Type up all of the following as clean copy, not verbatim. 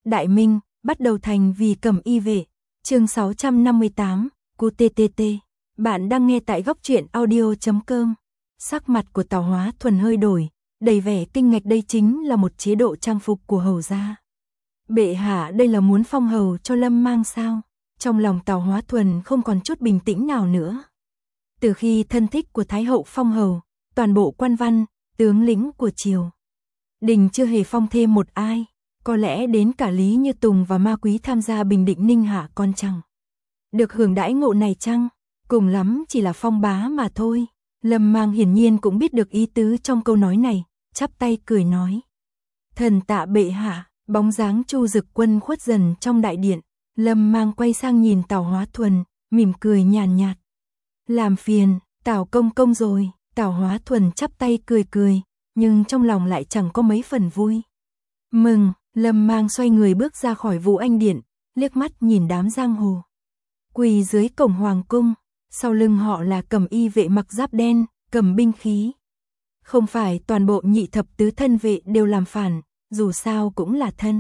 Đại Minh, bắt đầu thành vì Cẩm Y vệ. Chương 658, cu TTT. Bạn đang nghe tại góc truyện audio.com. Sắc mặt của Tào Hóa Thuần hơi đổi, đầy vẻ kinh ngạc, đây chính là một chế độ trang phục của hầu gia. Bệ hạ đây là muốn phong hầu cho Lâm Mang sao? Trong lòng Tào Hóa Thuần không còn chút bình tĩnh nào nữa. Từ khi thân thích của Thái hậu phong hầu, toàn bộ quan văn, tướng lĩnh của triều đình chưa hề phong thêm một ai, có lẽ đến cả Lý Như Tùng và Ma Quý tham gia bình định Ninh Hạ con chẳng được hưởng đãi ngộ này chăng? Cùng lắm chỉ là phong bá mà thôi. Lâm Mang hiển nhiên cũng biết được ý tứ trong câu nói này, chắp tay cười nói: "Thần tạ bệ hạ." Bóng dáng Chu Dực Quân khuất dần trong đại điện, Lâm Mang quay sang nhìn Tào Hóa Thuần, mỉm cười nhàn nhạt: "Làm phiền, Tào công công rồi." Tào Hóa Thuần chắp tay cười cười, nhưng trong lòng lại chẳng có mấy phần vui mừng. Lâm Mang xoay người bước ra khỏi Vũ Anh điện, liếc mắt nhìn đám giang hồ quỳ dưới cổng hoàng cung, sau lưng họ là Cẩm Y vệ mặc giáp đen, cầm binh khí. Không phải toàn bộ nhị thập tứ thân vệ đều làm phản, dù sao cũng là thân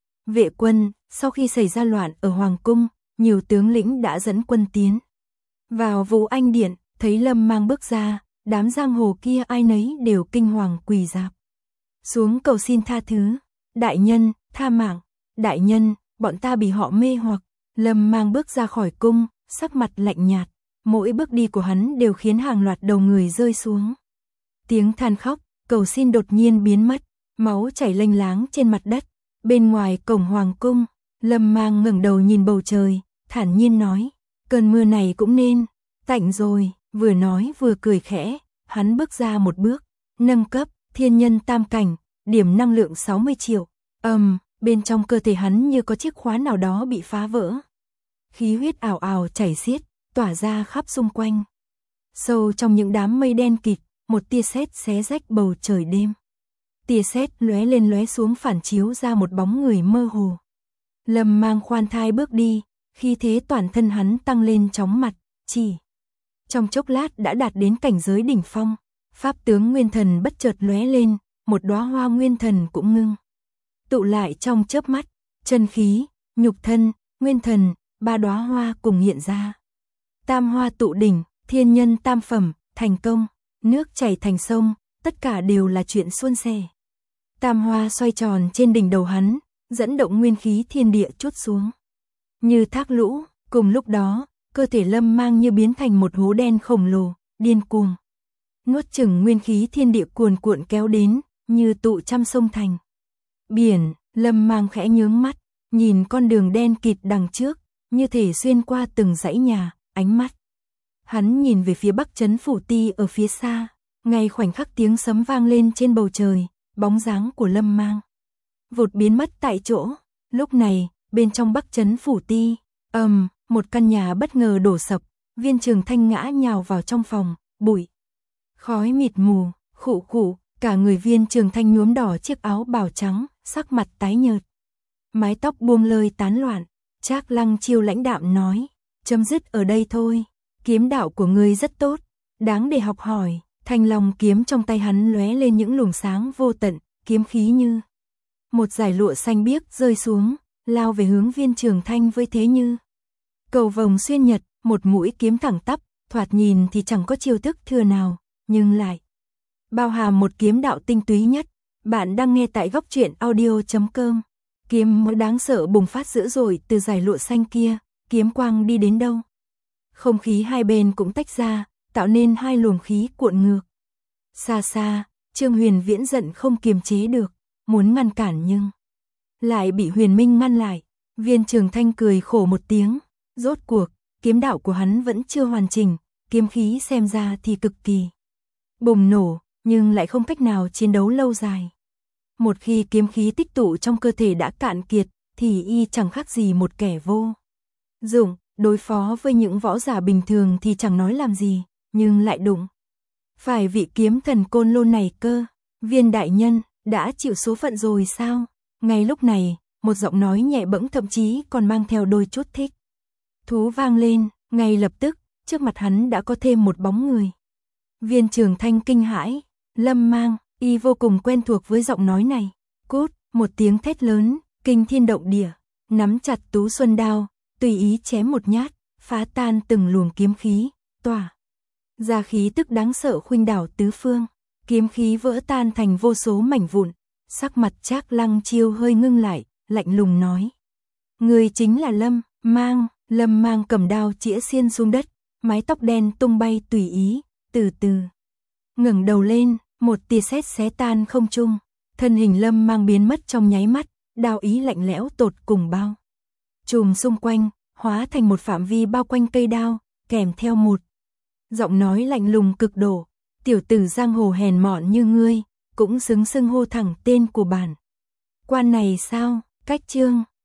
vệ quân. Sau khi xảy ra loạn ở hoàng cung, nhiều tướng lĩnh đã dẫn quân tiến vào Vũ Anh điện, thấy Lâm Mang bước ra, đám giang hồ kia ai nấy đều kinh hoàng quỳ rạp xuống cầu xin tha thứ. "Đại nhân, tha mạng, đại nhân, bọn ta bị họ mê hoặc." Lâm Mang bước ra khỏi cung, sắc mặt lạnh nhạt, mỗi bước đi của hắn đều khiến hàng loạt đầu người rơi xuống. Tiếng than khóc, cầu xin đột nhiên biến mất, máu chảy lênh láng trên mặt đất. Bên ngoài cổng hoàng cung, Lâm Mang ngẩng đầu nhìn bầu trời, thản nhiên nói: "Cơn mưa này cũng nên tạnh rồi." Vừa nói vừa cười khẽ, hắn bước ra một bước, nâng cấp thiên nhân tam cảnh, điểm năng lượng 60 triệu. Bên trong cơ thể hắn như có chiếc khóa nào đó bị phá vỡ. Khí huyết ào ào chảy xiết, tỏa ra khắp xung quanh. Sâu trong những đám mây đen kịt, một tia sét xé rách bầu trời đêm. Tia sét lóe lên lóe xuống phản chiếu ra một bóng người mơ hồ. Lâm Mang khoan thai bước đi, khí thế toàn thân hắn tăng lên chóng mặt, chỉ trong chốc lát đã đạt đến cảnh giới đỉnh phong. Pháp tướng nguyên thần bất chợt lóe lên, một đóa hoa nguyên thần cũng ngưng tụ lại trong chớp mắt. Chân khí, nhục thân, nguyên thần, ba đóa hoa cùng hiện ra. Tam hoa tụ đỉnh, thiên nhân tam phẩm, thành công. Nước chảy thành sông, tất cả đều là chuyện suôn sẻ. Tam hoa xoay tròn trên đỉnh đầu hắn, dẫn động nguyên khí thiên địa trút xuống như thác lũ. Cùng lúc đó, cơ thể Lâm Mang như biến thành một hố đen khổng lồ, điên cuồng nuốt chửng nguyên khí thiên địa cuồn cuộn kéo đến, như tụ trăm sông thành biển. Lâm Mang khẽ nhướng mắt, nhìn con đường đen kịt đằng trước, như thể xuyên qua từng dãy nhà. Ánh mắt hắn nhìn về phía Bắc Trấn Phủ Ti ở phía xa. Ngay khoảnh khắc tiếng sấm vang lên trên bầu trời, bóng dáng của Lâm Mang vụt biến mất tại chỗ. Lúc này, bên trong Bắc Trấn Phủ Ti, một căn nhà bất ngờ đổ sập, Viên Trường Thanh ngã nhào vào trong phòng, bụi khói mịt mù, khụ khụ, cả người Viên Trường Thanh nhuốm đỏ chiếc áo bào trắng, sắc mặt tái nhợt, mái tóc buông lơi tán loạn. Trác Lăng Chiêu lãnh đạm nói: "Chấm dứt ở đây thôi, kiếm đạo của ngươi rất tốt, đáng để học hỏi." Thanh long kiếm trong tay hắn lóe lên những luồng sáng vô tận, kiếm khí như một dải lụa xanh biếc rơi xuống, lao về hướng Viên Trường Thanh với thế như cầu vồng xuyên nhật. Một mũi kiếm thẳng tắp, thoạt nhìn thì chẳng có chiêu thức thừa nào, nhưng lại bao hàm một kiếm đạo tinh túy nhất. Bạn đang nghe tại góc truyện audio.com. Kiếm mới đáng sợ bùng phát dữ dội từ dải lụa xanh kia, kiếm quang đi đến đâu, không khí hai bên cũng tách ra, tạo nên hai luồng khí cuộn ngược. Xa xa, Trương Huyền Viễn giận không kiềm chế được, muốn ngăn cản nhưng lại bị Huyền Minh ngăn lại. Viên Trường Thanh cười khổ một tiếng, rốt cuộc kiếm đạo của hắn vẫn chưa hoàn chỉnh, kiếm khí xem ra thì cực kỳ bùng nổ, nhưng lại không cách nào chiến đấu lâu dài. Một khi kiếm khí tích tụ trong cơ thể đã cạn kiệt, thì y chẳng khác gì một kẻ vô dụng. Đối phó với những võ giả bình thường thì chẳng nói làm gì, nhưng lại đụng phải vị kiếm thần Côn Lôn này cơ. "Viên đại nhân, đã chịu số phận rồi sao?" Ngay lúc này, một giọng nói nhẹ bẫng thậm chí còn mang theo đôi chút thích thú vang lên. Ngay lập tức, trước mặt hắn đã có thêm một bóng người. Viên Trường Thanh kinh hãi, Lâm Mang, y vô cùng quen thuộc với giọng nói này. "Cút!" Một tiếng thét lớn, kinh thiên động địa, nắm chặt Tú Xuân đao, tùy ý chém một nhát, phá tan từng luồng kiếm khí, tỏa ra khí tức đáng sợ khuynh đảo tứ phương, kiếm khí vỡ tan thành vô số mảnh vụn, sắc mặt Trác Lăng Chiêu hơi ngưng lại, lạnh lùng nói: "Ngươi chính là Lâm Mang." Lâm Mang cầm đao chĩa xiên xuống đất, mái tóc đen tung bay tùy ý, từ từ ngẩng đầu lên, một tia sét xé tan không trung, thân hình Lâm Mang biến mất trong nháy mắt, đao ý lạnh lẽo tột cùng bao trùm xung quanh, hóa thành một phạm vi bao quanh cây đao, kèm theo một giọng nói lạnh lùng cực độ: "Tiểu tử giang hồ hèn mọn như ngươi, cũng xứng xưng hô thẳng tên của bản quan này sao?" Cách chương